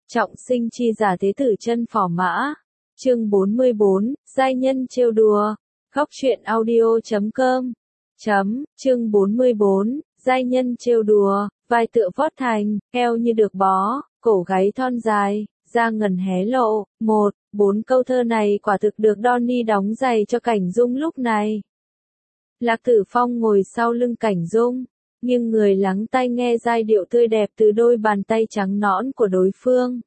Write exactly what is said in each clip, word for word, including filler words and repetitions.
Trọng sinh chi giả thế tử chân phò mã. Chương bốn mươi bốn, giai nhân trêu đùa. Góc truyện audio chấm com. Chấm, chương bốn mươi bốn, giai nhân trêu đùa, vai tựa vót thành, eo như được bó, cổ gáy thon dài, da ngần hé lộ. Một, bốn câu thơ này quả thực được Donnie đóng giày cho Cảnh Dung lúc này. Lạc Tử Phong ngồi sau lưng Cảnh Dung, nhưng người lắng tai nghe giai điệu tươi đẹp từ đôi bàn tay trắng nõn của đối phương.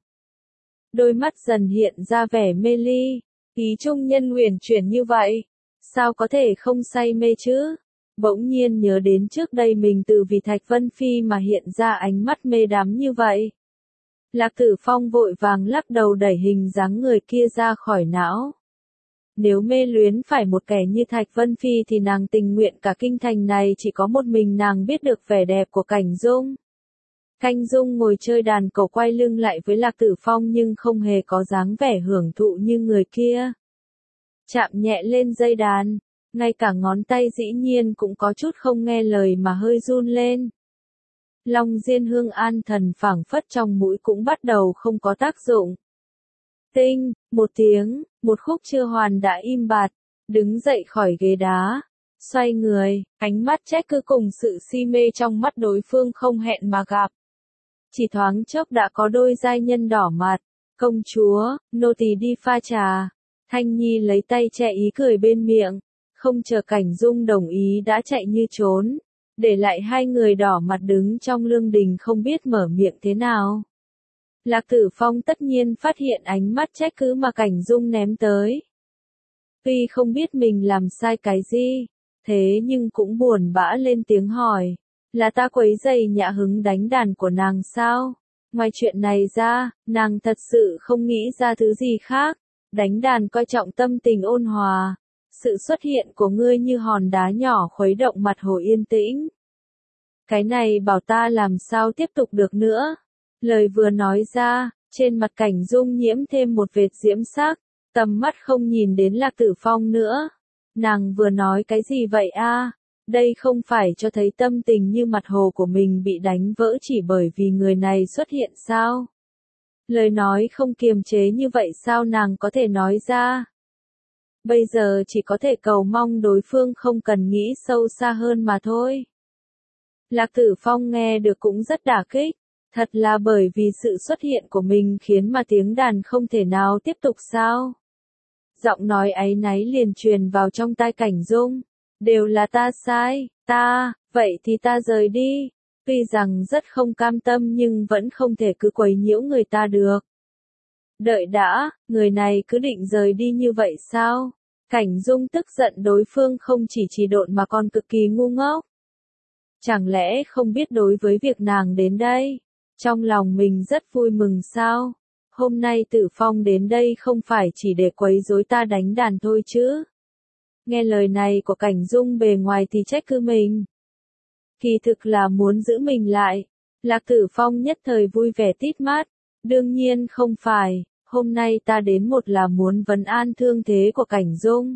Đôi mắt dần hiện ra vẻ mê ly, ý trung nhân huyền chuyển như vậy, sao có thể không say mê chứ? Bỗng nhiên nhớ đến trước đây mình từ vì Thạch Vân Phi mà hiện ra ánh mắt mê đắm như vậy. Lạc Tử Phong vội vàng lắc đầu đẩy hình dáng người kia ra khỏi não. Nếu mê luyến phải một kẻ như Thạch Vân Phi thì nàng tình nguyện cả kinh thành này chỉ có một mình nàng biết được vẻ đẹp của Cảnh Dung. Cảnh Dung ngồi chơi đàn cầu quay lưng lại với Lạc Tử Phong nhưng không hề có dáng vẻ hưởng thụ như người kia. Chạm nhẹ lên dây đàn, ngay cả ngón tay dĩ nhiên cũng có chút không nghe lời mà hơi run lên. Long diên hương an thần phảng phất trong mũi cũng bắt đầu không có tác dụng. Tinh, một tiếng, một khúc chưa hoàn đã im bặt, đứng dậy khỏi ghế đá, xoay người, ánh mắt trách cứ cùng sự si mê trong mắt đối phương không hẹn mà gặp. Chỉ thoáng chốc đã có đôi giai nhân đỏ mặt, công chúa, nô tỳ đi pha trà. Thanh Nhi lấy tay che ý cười bên miệng, không chờ Cảnh Dung đồng ý đã chạy như trốn, để lại hai người đỏ mặt đứng trong lương đình không biết mở miệng thế nào. Lạc Tử Phong tất nhiên phát hiện ánh mắt trách cứ mà Cảnh Dung ném tới. Tuy không biết mình làm sai cái gì, thế nhưng cũng buồn bã lên tiếng hỏi, là ta quấy rầy nhã hứng đánh đàn của nàng sao? Ngoài chuyện này ra, nàng thật sự không nghĩ ra thứ gì khác. Đánh đàn coi trọng tâm tình ôn hòa, sự xuất hiện của ngươi như hòn đá nhỏ khuấy động mặt hồ yên tĩnh. Cái này bảo ta làm sao tiếp tục được nữa. Lời vừa nói ra, trên mặt Cảnh Dung nhiễm thêm một vệt diễm sắc, tầm mắt không nhìn đến Lạc Tử Phong nữa. Nàng vừa nói cái gì vậy a? Đây không phải cho thấy tâm tình như mặt hồ của mình bị đánh vỡ chỉ bởi vì người này xuất hiện sao? Lời nói không kiềm chế như vậy sao nàng có thể nói ra? Bây giờ chỉ có thể cầu mong đối phương không cần nghĩ sâu xa hơn mà thôi. Lạc Tử Phong nghe được cũng rất đả kích, thật là bởi vì sự xuất hiện của mình khiến mà tiếng đàn không thể nào tiếp tục sao? Giọng nói áy náy liền truyền vào trong tai Cảnh Dung, đều là ta sai, ta, vậy thì ta rời đi. Tuy rằng rất không cam tâm nhưng vẫn không thể cứ quấy nhiễu người ta được. Đợi đã, người này cứ định rời đi như vậy sao? Cảnh Dung tức giận đối phương không chỉ trì độn mà còn cực kỳ ngu ngốc. Chẳng lẽ không biết đối với việc nàng đến đây, trong lòng mình rất vui mừng sao? Hôm nay Tử Phong đến đây không phải chỉ để quấy rối ta đánh đàn thôi chứ? Nghe lời này của Cảnh Dung bề ngoài thì trách cứ mình. Kỳ thực là muốn giữ mình lại. Lạc Tử Phong nhất thời vui vẻ tít mắt. Đương nhiên không phải, hôm nay ta đến một là muốn vấn an thương thế của Cảnh Dung.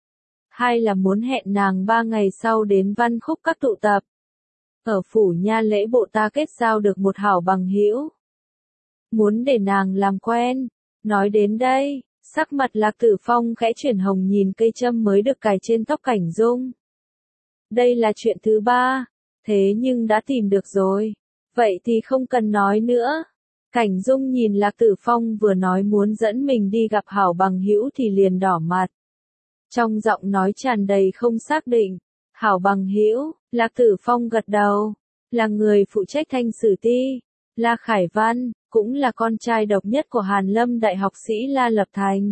Hai là muốn hẹn nàng ba ngày sau đến Văn Khúc các tụ tập. Ở phủ nha lễ bộ ta kết giao được một hảo bằng hữu. Muốn để nàng làm quen. Nói đến đây, sắc mặt Lạc Tử Phong khẽ chuyển hồng nhìn cây châm mới được cài trên tóc Cảnh Dung. Đây là chuyện thứ ba. Thế nhưng đã tìm được rồi. Vậy thì không cần nói nữa. Cảnh Dung nhìn Lạc Tử Phong vừa nói muốn dẫn mình đi gặp hảo bằng hữu thì liền đỏ mặt. Trong giọng nói tràn đầy không xác định. Hảo bằng hữu, Lạc Tử Phong gật đầu. Là người phụ trách Thanh Sử Ti. La Khải Văn, cũng là con trai độc nhất của Hàn Lâm đại học sĩ La Lập Thành.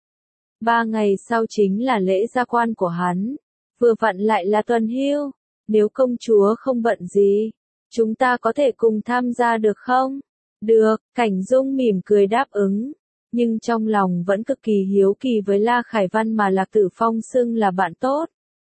Ba ngày sau chính là lễ gia quan của hắn. Vừa vặn lại là tuần hưu. Nếu công chúa không bận gì, chúng ta có thể cùng tham gia được không? Được, Cảnh Dung mỉm cười đáp ứng, nhưng trong lòng vẫn cực kỳ hiếu kỳ với La Khải Văn mà Lạc Tử Phong xưng là bạn tốt.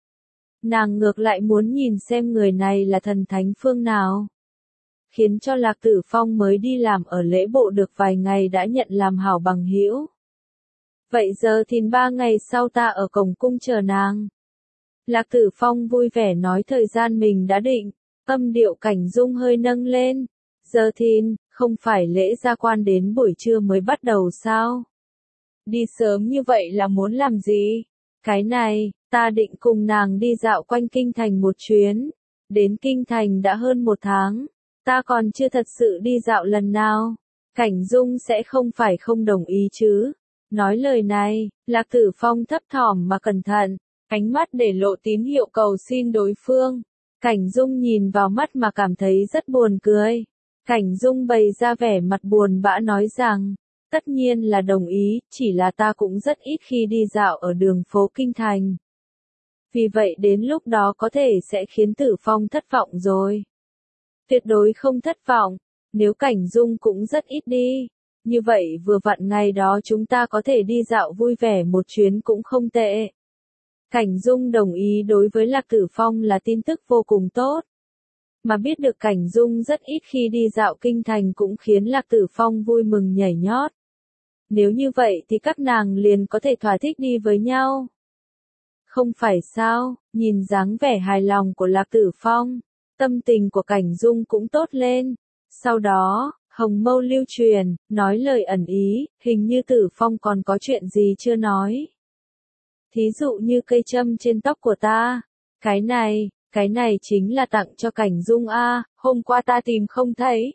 Nàng ngược lại muốn nhìn xem người này là thần thánh phương nào. Khiến cho Lạc Tử Phong mới đi làm ở lễ bộ được vài ngày đã nhận làm hảo bằng hữu. Vậy giờ thì ba ngày sau ta ở cổng cung chờ nàng. Lạc Tử Phong vui vẻ nói thời gian mình đã định, âm điệu Cảnh Dung hơi nâng lên. Giờ thìn, Không phải lễ gia quan đến buổi trưa mới bắt đầu sao? Đi sớm như vậy là muốn làm gì? Cái này, ta định cùng nàng đi dạo quanh kinh thành một chuyến. Đến kinh thành đã hơn một tháng, ta còn chưa thật sự đi dạo lần nào. Cảnh Dung sẽ không phải không đồng ý chứ? Nói lời này, Lạc Tử Phong thấp thỏm mà cẩn thận, ánh mắt để lộ tín hiệu cầu xin đối phương. Cảnh Dung nhìn vào mắt mà cảm thấy rất buồn cười. Cảnh Dung bày ra vẻ mặt buồn bã nói rằng, tất nhiên là đồng ý, chỉ là ta cũng rất ít khi đi dạo ở đường phố kinh thành. Vì vậy đến lúc đó có thể sẽ khiến Tử Phong thất vọng rồi. Tuyệt đối không thất vọng, nếu Cảnh Dung cũng rất ít đi. Như vậy vừa vặn ngày đó chúng ta có thể đi dạo vui vẻ một chuyến cũng không tệ. Cảnh Dung đồng ý đối với Lạc Tử Phong là tin tức vô cùng tốt. Mà biết được Cảnh Dung rất ít khi đi dạo kinh thành cũng khiến Lạc Tử Phong vui mừng nhảy nhót. Nếu như vậy thì các nàng liền có thể thỏa thích đi với nhau. Không phải sao, nhìn dáng vẻ hài lòng của Lạc Tử Phong, tâm tình của Cảnh Dung cũng tốt lên. Sau đó, hồng mâu lưu truyền, nói lời ẩn ý, hình như Tử Phong còn có chuyện gì chưa nói. Thí dụ như cây châm trên tóc của ta, cái này, cái này chính là tặng cho Cảnh Dung a, hôm qua ta tìm không thấy.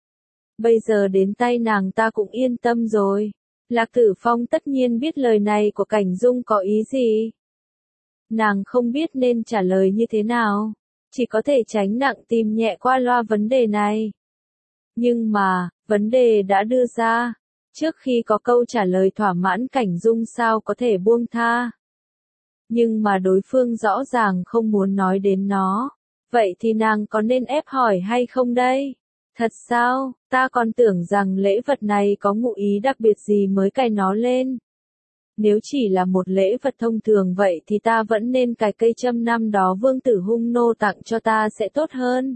Bây giờ đến tay nàng ta cũng yên tâm rồi. Lạc Tử Phong tất nhiên biết lời này của Cảnh Dung có ý gì. Nàng không biết nên trả lời như thế nào, chỉ có thể tránh nặng tìm nhẹ qua loa vấn đề này. Nhưng mà, vấn đề đã đưa ra, trước khi có câu trả lời thỏa mãn Cảnh Dung sao có thể buông tha. Nhưng mà đối phương rõ ràng không muốn nói đến nó, vậy thì nàng có nên ép hỏi hay không đây? Thật sao, ta còn tưởng rằng lễ vật này có ngụ ý đặc biệt gì mới cài nó lên. Nếu chỉ là một lễ vật thông thường vậy thì ta vẫn nên cài cây châm năm đó Vương Tử Hung Nô tặng cho ta sẽ tốt hơn.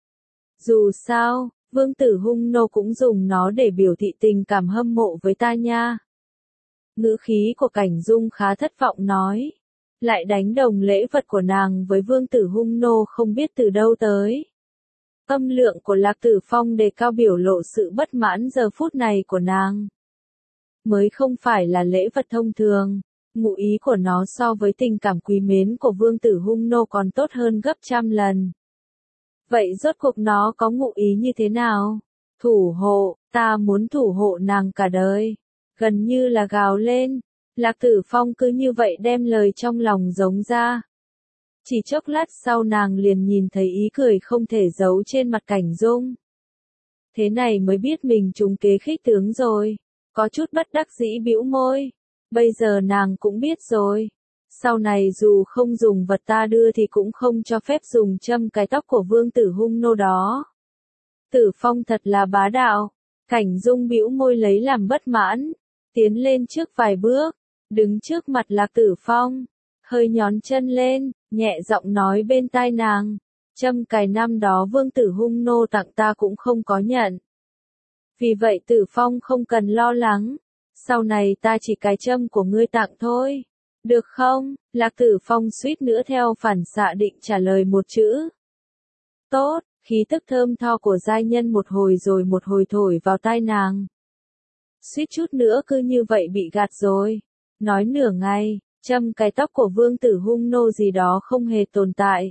Dù sao, Vương Tử Hung Nô cũng dùng nó để biểu thị tình cảm hâm mộ với ta nha. Ngữ khí của Cảnh Dung khá thất vọng nói. Lại đánh đồng lễ vật của nàng với Vương Tử Hung Nô không biết từ đâu tới. Âm lượng của Lạc Tử Phong đề cao biểu lộ sự bất mãn giờ phút này của nàng. Mới không phải là lễ vật thông thường, ngụ ý của nó so với tình cảm quý mến của Vương Tử Hung Nô còn tốt hơn gấp trăm lần. Vậy rốt cuộc nó có ngụ ý như thế nào? Thủ hộ, ta muốn thủ hộ nàng cả đời. Gần như là gào lên. Lạc Tử Phong cứ như vậy đem lời trong lòng giống ra. Chỉ chốc lát sau nàng liền nhìn thấy ý cười không thể giấu trên mặt Cảnh Dung. Thế này mới biết mình trúng kế khích tướng rồi. Có chút bất đắc dĩ bĩu môi. Bây giờ nàng cũng biết rồi. Sau này dù không dùng vật ta đưa thì cũng không cho phép dùng châm cái tóc của Vương Tử Hung Nô đó. Tử Phong thật là bá đạo. Cảnh Dung bĩu môi lấy làm bất mãn. Tiến lên trước vài bước. Đứng trước mặt Lạc Tử Phong. Hơi nhón chân lên, nhẹ giọng nói bên tai nàng. Châm cài năm đó Vương Tử Hung Nô tặng ta cũng không có nhận. Vì vậy Tử Phong không cần lo lắng. Sau này ta chỉ cài châm của ngươi tặng thôi. Được không? Lạc Tử Phong suýt nữa theo phản xạ định trả lời một chữ. Tốt, khí tức thơm tho của giai nhân một hồi rồi một hồi thổi vào tai nàng. Suýt chút nữa cứ như vậy bị gạt rồi. Nói nửa ngày, châm cái tóc của Vương Tử Hung Nô gì đó không hề tồn tại.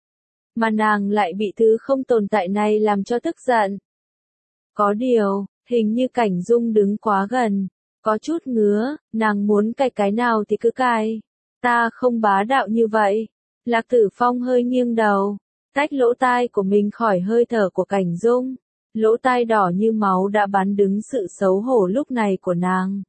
Mà nàng lại bị thứ không tồn tại này làm cho tức giận. Có điều, hình như Cảnh Dung đứng quá gần. Có chút ngứa, nàng muốn cài cái nào thì cứ cài. Ta không bá đạo như vậy. Lạc Tử Phong hơi nghiêng đầu, tách lỗ tai của mình khỏi hơi thở của Cảnh Dung. Lỗ tai đỏ như máu đã bắn đứng sự xấu hổ lúc này của nàng.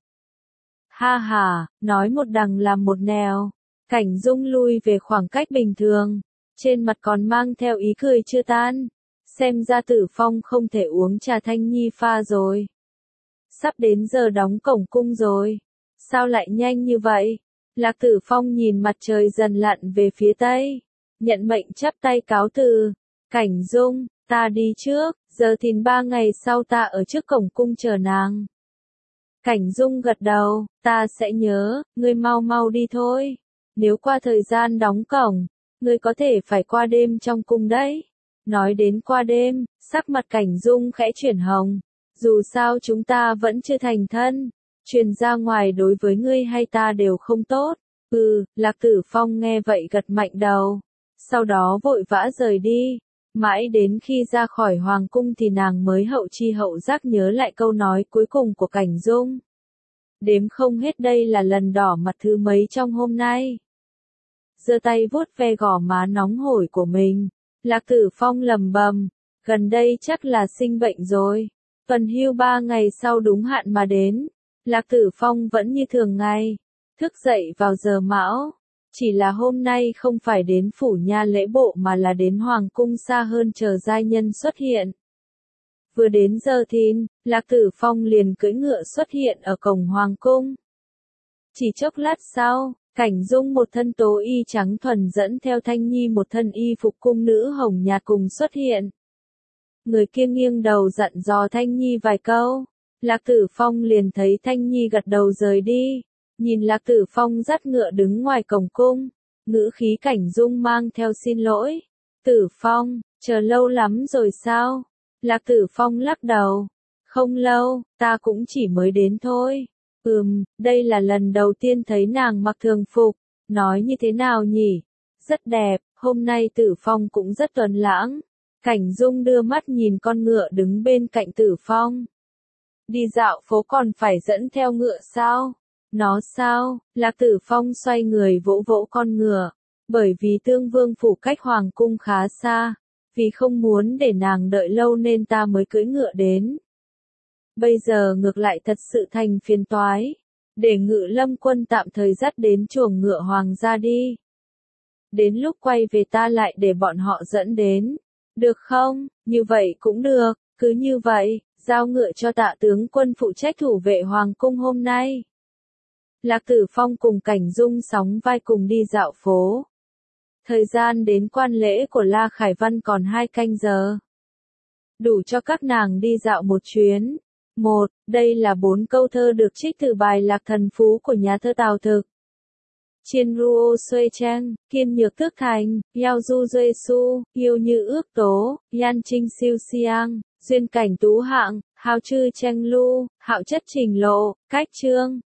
Ha ha, nói một đằng làm một nẻo. Cảnh Dung lui về khoảng cách bình thường. Trên mặt còn mang theo ý cười chưa tan. Xem ra Tử Phong không thể uống trà Thanh Nhi pha rồi. Sắp đến giờ đóng cổng cung rồi. Sao lại nhanh như vậy? Lạc Tử Phong nhìn mặt trời dần lặn về phía tây. Nhận mệnh chắp tay cáo từ. Cảnh Dung, ta đi trước, giờ thìn ba ngày sau ta ở trước cổng cung chờ nàng. Cảnh Dung gật đầu, ta sẽ nhớ, ngươi mau mau đi thôi. Nếu qua thời gian đóng cổng, ngươi có thể phải qua đêm trong cung đấy. Nói đến qua đêm, sắc mặt Cảnh Dung khẽ chuyển hồng. Dù sao chúng ta vẫn chưa thành thân, truyền ra ngoài đối với ngươi hay ta đều không tốt. Ừ, Lạc Tử Phong nghe vậy gật mạnh đầu, sau đó vội vã rời đi. Mãi đến khi ra khỏi hoàng cung thì nàng mới hậu chi hậu giác nhớ lại câu nói cuối cùng của Cảnh Dung. Đếm không hết đây là lần đỏ mặt thứ mấy trong hôm nay. Giơ tay vuốt ve gò má nóng hổi của mình, Lạc Tử Phong lầm bầm, gần đây chắc là sinh bệnh rồi. Tuần hưu ba ngày sau đúng hạn mà đến, Lạc Tử Phong vẫn như thường ngày, thức dậy vào giờ mão. Chỉ là hôm nay không phải đến phủ nha lễ bộ mà là đến hoàng cung xa hơn chờ giai nhân xuất hiện. Vừa đến giờ thìn, Lạc Tử Phong liền cưỡi ngựa xuất hiện ở cổng hoàng cung. Chỉ chốc lát sau, Cảnh Dung một thân tố y trắng thuần dẫn theo Thanh Nhi một thân y phục cung nữ hồng nhạt cùng xuất hiện. Người kia nghiêng đầu dặn dò Thanh Nhi vài câu, Lạc Tử Phong liền thấy Thanh Nhi gật đầu rời đi. Nhìn Lạc Tử Phong dắt ngựa đứng ngoài cổng cung, ngữ khí Cảnh Dung mang theo xin lỗi. Tử Phong, chờ lâu lắm rồi sao? Lạc Tử Phong lắc đầu. Không lâu, ta cũng chỉ mới đến thôi. Ừm, đây là lần đầu tiên thấy nàng mặc thường phục, nói như thế nào nhỉ? Rất đẹp, hôm nay Tử Phong cũng rất tuấn lãng. Cảnh Dung đưa mắt nhìn con ngựa đứng bên cạnh Tử Phong. Đi dạo phố còn phải dẫn theo ngựa sao? Nó sao? Lạc Tử Phong xoay người vỗ vỗ con ngựa, bởi vì Tương Vương phủ cách hoàng cung khá xa, vì không muốn để nàng đợi lâu nên ta mới cưỡi ngựa đến. Bây giờ ngược lại thật sự thành phiền toái, để Ngự Lâm quân tạm thời dắt đến chuồng ngựa hoàng gia đi. Đến lúc quay về ta lại để bọn họ dẫn đến, được không? Như vậy cũng được, cứ như vậy, giao ngựa cho Tạ tướng quân phụ trách thủ vệ hoàng cung hôm nay. Lạc Tử Phong cùng Cảnh Dung sóng vai cùng đi dạo phố. Thời gian đến quan lễ của La Khải Văn còn hai canh giờ. Đủ cho các nàng đi dạo một chuyến. Một, đây là bốn câu thơ được trích từ bài Lạc Thần Phú của nhà thơ Tào Thực. Chiên ruo xuê trang, kiên nhược tước thành, yao du duê su, yêu như ước tố, yan trinh siêu siang, duyên cảnh tú hạng, hào chư tranh lu, hạo chất trình lộ, cách trương.